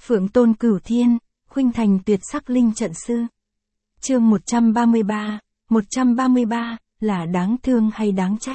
Phượng tôn cửu thiên, khuynh thành tuyệt sắc linh trận sư. Chương 133, là đáng thương hay đáng trách?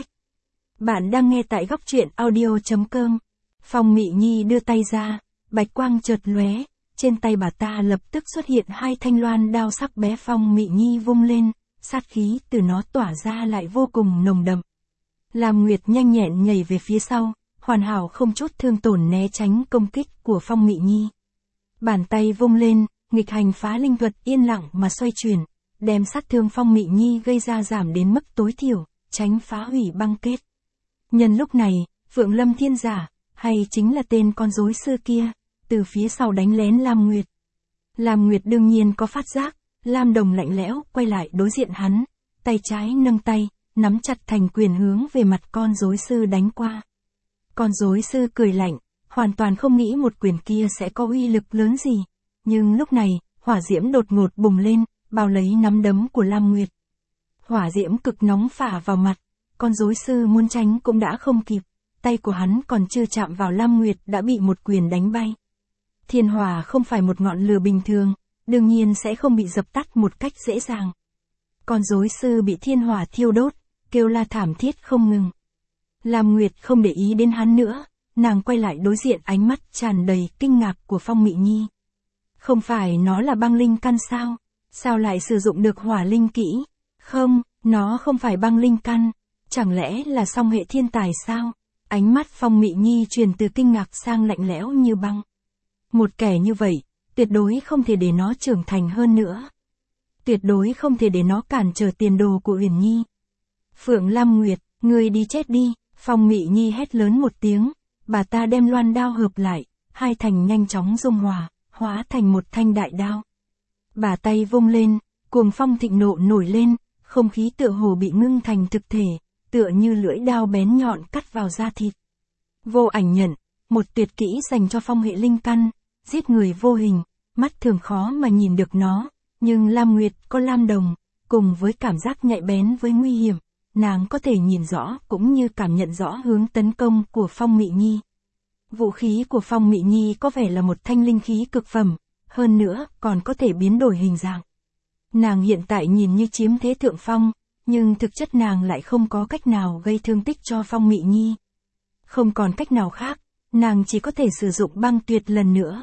Bạn đang nghe tại góc truyện audio.com. Phong Mị Nhi đưa tay ra, bạch quang chợt lóe, trên tay bà ta lập tức xuất hiện hai thanh loan đao sắc bé. Phong Mị Nhi vung lên, sát khí từ nó tỏa ra lại vô cùng nồng đậm. Lam Nguyệt nhanh nhẹn nhảy về phía sau, hoàn hảo không chút thương tổn né tránh công kích của Phong Mị Nhi. Bàn tay vung lên, nghịch hành phá linh thuật yên lặng mà xoay chuyển, đem sát thương Phong Mị Nhi gây ra giảm đến mức tối thiểu, tránh phá hủy băng kết. Nhân lúc này, Phượng Lâm Thiên Giả, hay chính là tên con rối sư kia, từ phía sau đánh lén Lam Nguyệt. Lam Nguyệt đương nhiên có phát giác, Lam Đồng lạnh lẽo quay lại đối diện hắn, tay trái nâng tay, nắm chặt thành quyền hướng về mặt con rối sư đánh qua. Con rối sư cười lạnh, hoàn toàn không nghĩ một quyền kia sẽ có uy lực lớn gì, nhưng lúc này, hỏa diễm đột ngột bùng lên, bao lấy nắm đấm của Lam Nguyệt. Hỏa diễm cực nóng phả vào mặt, con rối sư muốn tránh cũng đã không kịp, tay của hắn còn chưa chạm vào Lam Nguyệt đã bị một quyền đánh bay. Thiên hỏa không phải một ngọn lửa bình thường, đương nhiên sẽ không bị dập tắt một cách dễ dàng. Con rối sư bị thiên hỏa thiêu đốt, kêu la thảm thiết không ngừng. Lam Nguyệt không để ý đến hắn nữa, nàng quay lại đối diện ánh mắt tràn đầy kinh ngạc của Phong Mị Nhi. Không phải nó là băng linh căn sao? Sao lại sử dụng được hỏa linh kỹ? Không, nó không phải băng linh căn, chẳng lẽ là song hệ thiên tài sao? Ánh mắt Phong Mị Nhi chuyển từ kinh ngạc sang lạnh lẽo như băng. Một kẻ như vậy, tuyệt đối không thể để nó trưởng thành hơn nữa. Tuyệt đối không thể để nó cản trở tiền đồ của Uyển Nhi. Phượng Lam Nguyệt, ngươi đi chết đi, Phong Mị Nhi hét lớn một tiếng, bà ta đem loan đao hợp lại, hai thành nhanh chóng dung hòa, hóa thành một thanh đại đao. Bà tay vung lên, cuồng phong thịnh nộ nổi lên, không khí tựa hồ bị ngưng thành thực thể, tựa như lưỡi đao bén nhọn cắt vào da thịt. Vô ảnh nhận, một tuyệt kỹ dành cho phong hệ linh căn, giết người vô hình, mắt thường khó mà nhìn được nó, nhưng Lam Nguyệt có Lam Đồng, cùng với cảm giác nhạy bén với nguy hiểm, nàng có thể nhìn rõ cũng như cảm nhận rõ hướng tấn công của Phong Mị Nhi. Vũ khí của Phong Mị Nhi có vẻ là một thanh linh khí cực phẩm, hơn nữa còn có thể biến đổi hình dạng. Nàng hiện tại nhìn như chiếm thế thượng phong, nhưng thực chất nàng lại không có cách nào gây thương tích cho Phong Mị Nhi. Không còn cách nào khác, nàng chỉ có thể sử dụng băng tuyệt lần nữa.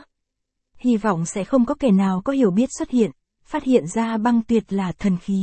Hy vọng sẽ không có kẻ nào có hiểu biết xuất hiện, phát hiện ra băng tuyệt là thần khí.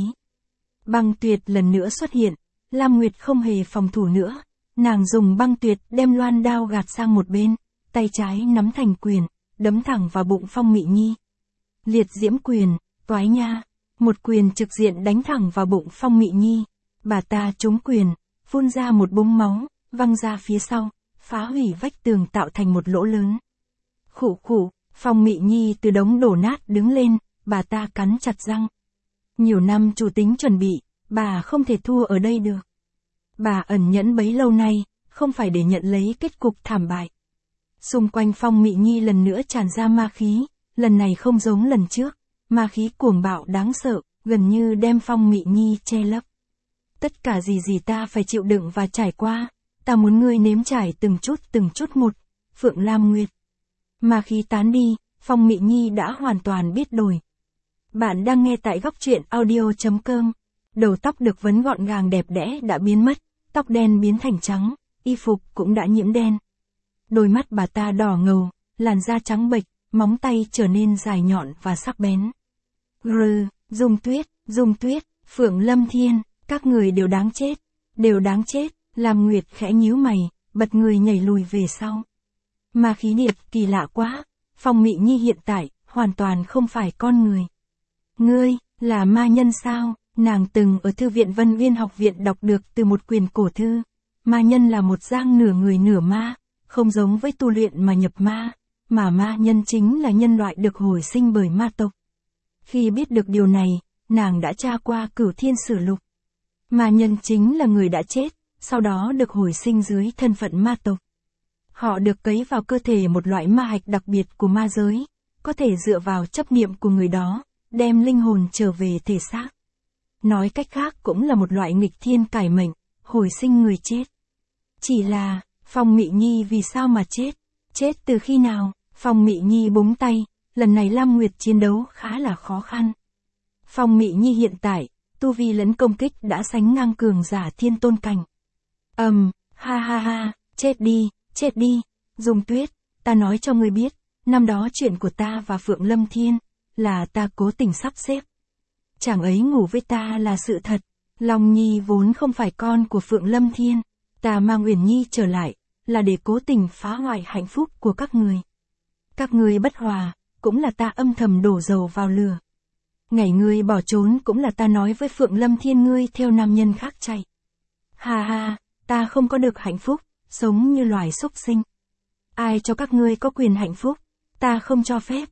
Băng tuyệt lần nữa xuất hiện, Lam Nguyệt không hề phòng thủ nữa, nàng dùng băng tuyệt đem loan đao gạt sang một bên, tay trái nắm thành quyền, đấm thẳng vào bụng Phong Mị Nhi. Liệt diễm quyền, toái nha, một quyền trực diện đánh thẳng vào bụng Phong Mị Nhi, bà ta trúng quyền, phun ra một búng máu, văng ra phía sau, phá hủy vách tường tạo thành một lỗ lớn. Khụ khụ, Phong Mị Nhi từ đống đổ nát đứng lên, bà ta cắn chặt răng. Nhiều năm chủ tính chuẩn bị, bà không thể thua ở đây được. Bà ẩn nhẫn bấy lâu nay, không phải để nhận lấy kết cục thảm bại. Xung quanh Phong Mị Nhi lần nữa tràn ra ma khí, lần này không giống lần trước, ma khí cuồng bạo đáng sợ, gần như đem Phong Mị Nhi che lấp. Tất cả gì ta phải chịu đựng và trải qua, ta muốn ngươi nếm trải từng chút một, Phượng Lam Nguyệt. Ma khí tán đi, Phong Mị Nhi đã hoàn toàn biết đổi. Bạn đang nghe tại góc truyện audio.com. Đầu tóc được vấn gọn gàng đẹp đẽ đã biến mất, tóc đen biến thành trắng, y phục cũng đã nhiễm đen. Đôi mắt bà ta đỏ ngầu, làn da trắng bệch, móng tay trở nên dài nhọn và sắc bén. Dung Tuyết, Phượng Lâm Thiên, các người đều đáng chết, Lam Nguyệt khẽ nhíu mày, bật người nhảy lùi về sau. Ma khí điệp kỳ lạ quá, Phong Mị Nhi hiện tại, hoàn toàn không phải con người. Ngươi, là ma nhân sao? Nàng từng ở thư viện Vân Viên học viện đọc được từ một quyển cổ thư. Ma nhân là một dạng nửa người nửa ma, không giống với tu luyện mà nhập ma, mà ma nhân chính là nhân loại được hồi sinh bởi ma tộc. Khi biết được điều này, nàng đã tra qua Cửu Thiên Sử Lục. Ma nhân chính là người đã chết, sau đó được hồi sinh dưới thân phận ma tộc. Họ được cấy vào cơ thể một loại ma hạch đặc biệt của ma giới, có thể dựa vào chấp niệm của người đó, đem linh hồn trở về thể xác. Nói cách khác cũng là một loại nghịch thiên cải mệnh, hồi sinh người chết. Chỉ là, Phong Mị Nhi vì sao mà chết? Chết từ khi nào? Phong Mị Nhi búng tay, lần này Lam Nguyệt chiến đấu khá là khó khăn. Phong Mị Nhi hiện tại, tu vi lẫn công kích đã sánh ngang cường giả thiên tôn cảnh. Ha ha ha, chết đi, Dung Tuyết, ta nói cho ngươi biết, năm đó chuyện của ta và Phượng Lâm Thiên, là ta cố tình sắp xếp. Chàng ấy ngủ với ta là sự thật, Long Nhi vốn không phải con của Phượng Lâm Thiên, ta mang Uyển Nhi trở lại, là để cố tình phá hoại hạnh phúc của các người. Các ngươi bất hòa, cũng là ta âm thầm đổ dầu vào lửa. Ngày ngươi bỏ trốn cũng là ta nói với Phượng Lâm Thiên ngươi theo nam nhân khác chạy. Ha ha, ta không có được hạnh phúc, sống như loài súc sinh. Ai cho các ngươi có quyền hạnh phúc, ta không cho phép.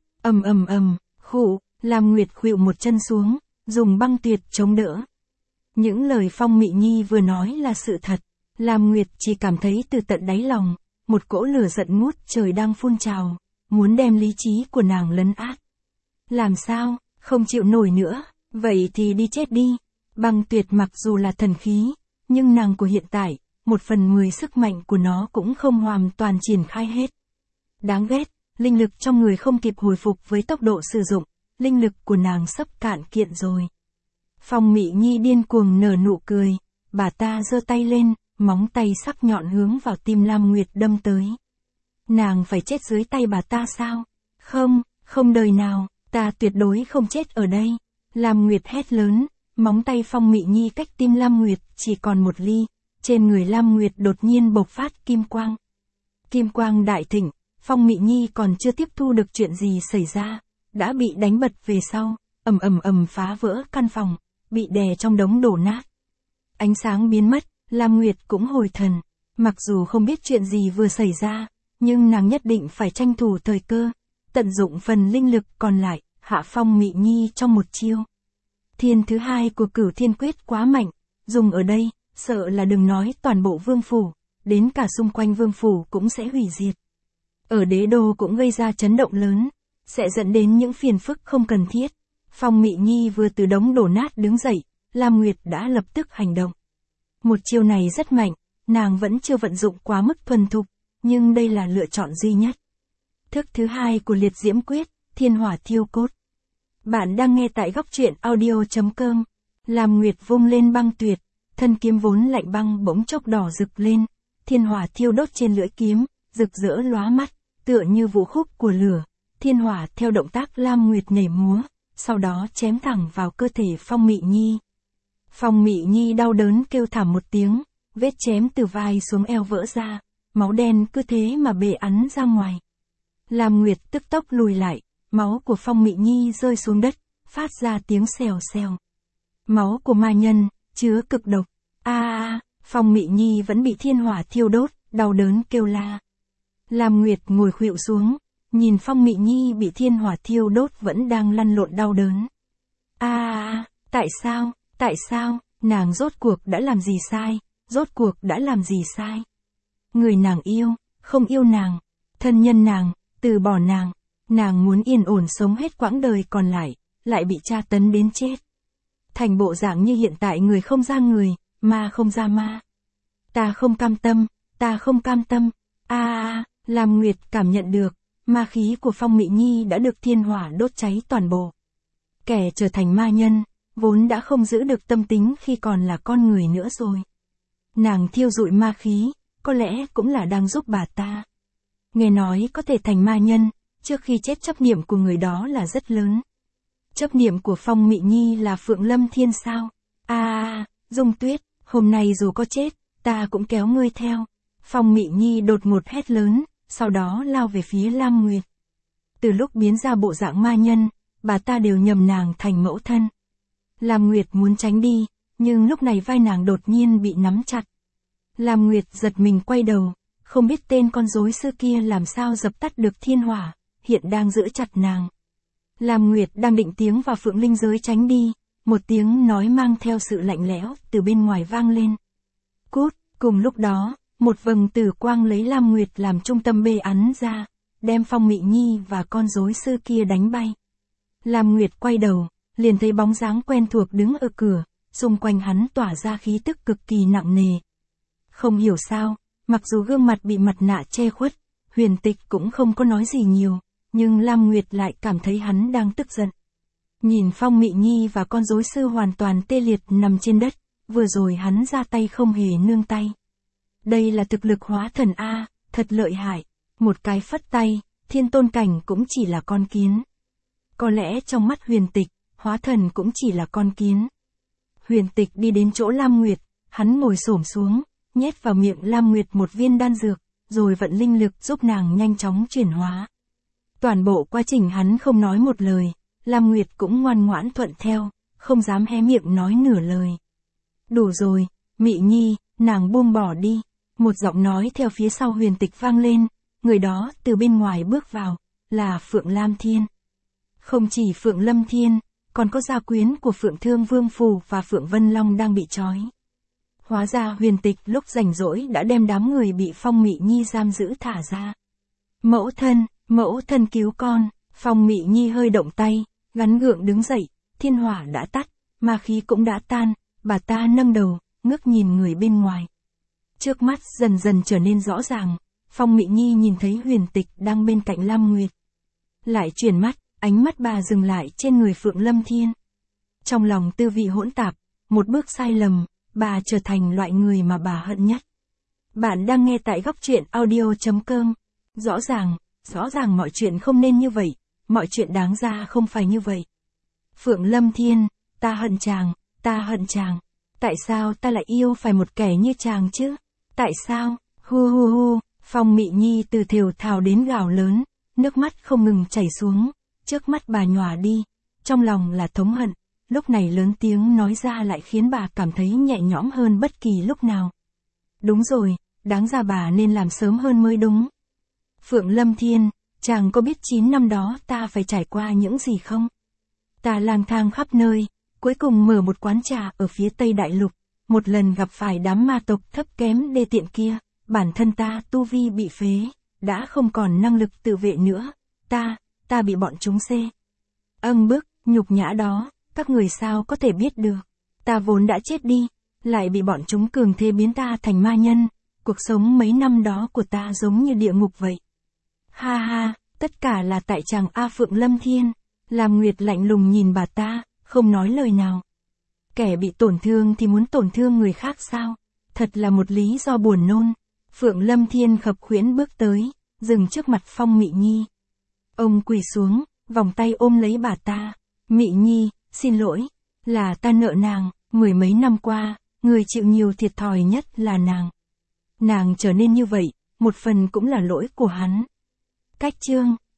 Khụ, Lam Nguyệt khuỵu một chân xuống, dùng băng tuyệt chống đỡ. Những lời Phong Mị Nhi vừa nói là sự thật, Lam Nguyệt chỉ cảm thấy từ tận đáy lòng, một cỗ lửa giận ngút trời đang phun trào, muốn đem lý trí của nàng lấn át. Làm sao, không chịu nổi nữa, vậy thì đi chết đi. Băng tuyệt mặc dù là thần khí, nhưng nàng của hiện tại, 1/10 sức mạnh của nó cũng không hoàn toàn triển khai hết. Đáng ghét, linh lực trong người không kịp hồi phục với tốc độ sử dụng, linh lực của nàng sắp cạn kiệt rồi. Phong Mị Nhi điên cuồng nở nụ cười, bà ta giơ tay lên, móng tay sắc nhọn hướng vào tim Lam Nguyệt đâm tới. Nàng phải chết dưới tay bà ta sao? Không đời nào, ta tuyệt đối không chết ở đây. Lam Nguyệt hét lớn, móng tay Phong Mị Nhi cách tim Lam Nguyệt chỉ còn một ly, trên người Lam Nguyệt đột nhiên bộc phát kim quang. Kim quang đại thịnh, Phong Mị Nhi còn chưa tiếp thu được chuyện gì xảy ra, đã bị đánh bật về sau, ầm phá vỡ căn phòng, bị đè trong đống đổ nát. Ánh sáng biến mất, Lam Nguyệt cũng hồi thần, mặc dù không biết chuyện gì vừa xảy ra, nhưng nàng nhất định phải tranh thủ thời cơ, tận dụng phần linh lực còn lại, hạ Phong Mị Nhi trong một chiêu. Thiên thứ hai của Cửu Thiên Quyết quá mạnh, dùng ở đây, sợ là đừng nói toàn bộ vương phủ, đến cả xung quanh vương phủ cũng sẽ hủy diệt. Ở đế đô cũng gây ra chấn động lớn, sẽ dẫn đến những phiền phức không cần thiết. Phong Mị Nhi vừa từ đống đổ nát đứng dậy, Lam Nguyệt đã lập tức hành động. Một chiêu này rất mạnh, nàng vẫn chưa vận dụng quá mức thuần thục, nhưng đây là lựa chọn duy nhất. Thức thứ hai của Liệt Diễm Quyết, Thiên Hỏa Thiêu Cốt. Bạn đang nghe tại góc truyện audio.com. Lam Nguyệt vung lên băng tuyệt, thân kiếm vốn lạnh băng bỗng chốc đỏ rực lên, thiên hỏa thiêu đốt trên lưỡi kiếm, rực rỡ lóa mắt, tựa như vũ khúc của lửa. Thiên hỏa theo động tác Lam Nguyệt nhảy múa, sau đó chém thẳng vào cơ thể Phong Mị Nhi. Phong Mị Nhi đau đớn kêu thảm một tiếng, vết chém từ vai xuống eo vỡ ra, máu đen cứ thế mà bể ắn ra ngoài. Lam Nguyệt tức tốc lùi lại, máu của Phong Mị Nhi rơi xuống đất, phát ra tiếng xèo xèo. Máu của ma nhân, chứa cực độc. Phong Mị Nhi vẫn bị thiên hỏa thiêu đốt, đau đớn kêu la. Lam Nguyệt ngồi khuỵu xuống, nhìn Phong Mị Nhi bị thiên hỏa thiêu đốt vẫn đang lăn lộn đau đớn. Tại sao, nàng rốt cuộc đã làm gì sai? Người nàng yêu, không yêu nàng, thân nhân nàng, từ bỏ nàng muốn yên ổn sống hết quãng đời còn lại bị tra tấn đến chết. Thành bộ dạng như hiện tại người không ra người, ma không ra ma. Ta không cam tâm. Lam Nguyệt cảm nhận được, ma khí của Phong Mị Nhi đã được thiên hỏa đốt cháy toàn bộ. Kẻ trở thành ma nhân, vốn đã không giữ được tâm tính khi còn là con người nữa rồi. Nàng thiêu rụi ma khí, có lẽ cũng là đang giúp bà ta. Nghe nói có thể thành ma nhân, trước khi chết chấp niệm của người đó là rất lớn. Chấp niệm của Phong Mị Nhi là Phượng Lâm Thiên sao? Dung Tuyết, hôm nay dù có chết, ta cũng kéo ngươi theo. Phong Mị Nhi đột ngột hét lớn, sau đó lao về phía Lam Nguyệt. Từ lúc biến ra bộ dạng ma nhân, bà ta đều nhầm nàng thành mẫu thân. Lam Nguyệt muốn tránh đi, nhưng lúc này vai nàng đột nhiên bị nắm chặt. Lam Nguyệt giật mình quay đầu, không biết tên con rối sư kia làm sao dập tắt được thiên hỏa, hiện đang giữ chặt nàng. Lam Nguyệt đang định tiến vào Phượng Linh giới tránh đi, một tiếng nói mang theo sự lạnh lẽo từ bên ngoài vang lên. Cút, cùng lúc đó, một vầng tử quang lấy Lam Nguyệt làm trung tâm bê ắn ra, đem Phong Mị Nhi và con rối sư kia đánh bay. Lam Nguyệt quay đầu, liền thấy bóng dáng quen thuộc đứng ở cửa, xung quanh hắn tỏa ra khí tức cực kỳ nặng nề. Không hiểu sao, mặc dù gương mặt bị mặt nạ che khuất, Huyền Tịch cũng không có nói gì nhiều, nhưng Lam Nguyệt lại cảm thấy hắn đang tức giận. Nhìn Phong Mị Nhi và con rối sư hoàn toàn tê liệt nằm trên đất, vừa rồi hắn ra tay không hề nương tay. Đây là thực lực hóa thần A, thật lợi hại. Một cái phất tay, thiên tôn cảnh cũng chỉ là con kiến. Có lẽ trong mắt Huyền Tịch, hóa thần cũng chỉ là con kiến. Huyền Tịch đi đến chỗ Lam Nguyệt, hắn ngồi xổm xuống, nhét vào miệng Lam Nguyệt một viên đan dược, rồi vận linh lực giúp nàng nhanh chóng chuyển hóa. Toàn bộ quá trình hắn không nói một lời, Lam Nguyệt cũng ngoan ngoãn thuận theo, không dám hé miệng nói nửa lời. Đủ rồi, Mị Nhi, nàng buông bỏ đi. Một giọng nói theo phía sau Huyền Tịch vang lên, người đó từ bên ngoài bước vào, là Phượng Lam Thiên. Không chỉ Phượng Lâm Thiên, còn có gia quyến của Phượng Thương Vương Phù và Phượng Vân Long đang bị trói. Hóa ra Huyền Tịch lúc rảnh rỗi đã đem đám người bị Phong Mị Nhi giam giữ thả ra. Mẫu thân cứu con. Phong Mị Nhi hơi động tay, gắn gượng đứng dậy, thiên hỏa đã tắt, ma khí cũng đã tan, bà ta nâng đầu, ngước nhìn người bên ngoài. Trước mắt dần dần trở nên rõ ràng, Phong Mị Nhi nhìn thấy Huyền Tịch đang bên cạnh Lam Nguyệt. Lại chuyển mắt, ánh mắt bà dừng lại trên người Phượng Lâm Thiên. Trong lòng tư vị hỗn tạp, một bước sai lầm, bà trở thành loại người mà bà hận nhất. Bạn đang nghe tại góc truyện audio.com. Rõ ràng mọi chuyện không nên như vậy, mọi chuyện đáng ra không phải như vậy. Phượng Lâm Thiên, ta hận chàng. Tại sao ta lại yêu phải một kẻ như chàng chứ? Tại sao? Hu. Phong Mị Nhi từ thều thào đến gào lớn, nước mắt không ngừng chảy xuống, trước mắt bà nhòa đi, trong lòng là thống hận, lúc này lớn tiếng nói ra lại khiến bà cảm thấy nhẹ nhõm hơn bất kỳ lúc nào. Đúng rồi, đáng ra bà nên làm sớm hơn mới đúng. Phượng Lâm Thiên, chàng có biết 9 năm đó ta phải trải qua những gì không? Ta lang thang khắp nơi, cuối cùng mở một quán trà ở phía Tây Đại Lục, một lần gặp phải đám ma tộc thấp kém đê tiện kia, bản thân ta tu vi bị phế, đã không còn năng lực tự vệ nữa, ta bị bọn chúng bức, nhục nhã đó, các người sao có thể biết được, ta vốn đã chết đi, lại bị bọn chúng cường thế biến ta thành ma nhân, cuộc sống mấy năm đó của ta giống như địa ngục vậy. Ha, tất cả là tại chàng A Phượng Lâm Thiên. Lam Nguyệt lạnh lùng nhìn bà ta, không nói lời nào. Kẻ bị tổn thương thì muốn tổn thương người khác sao? Thật là một lý do buồn nôn. Phượng Lâm Thiên khập khiễng bước tới, dừng trước mặt Phong Mị Nhi. Ông quỳ xuống, vòng tay ôm lấy bà ta. Mị Nhi, xin lỗi, là ta nợ nàng, 10 mấy năm qua, người chịu nhiều thiệt thòi nhất là nàng. Nàng trở nên như vậy, một phần cũng là lỗi của hắn. Cách chương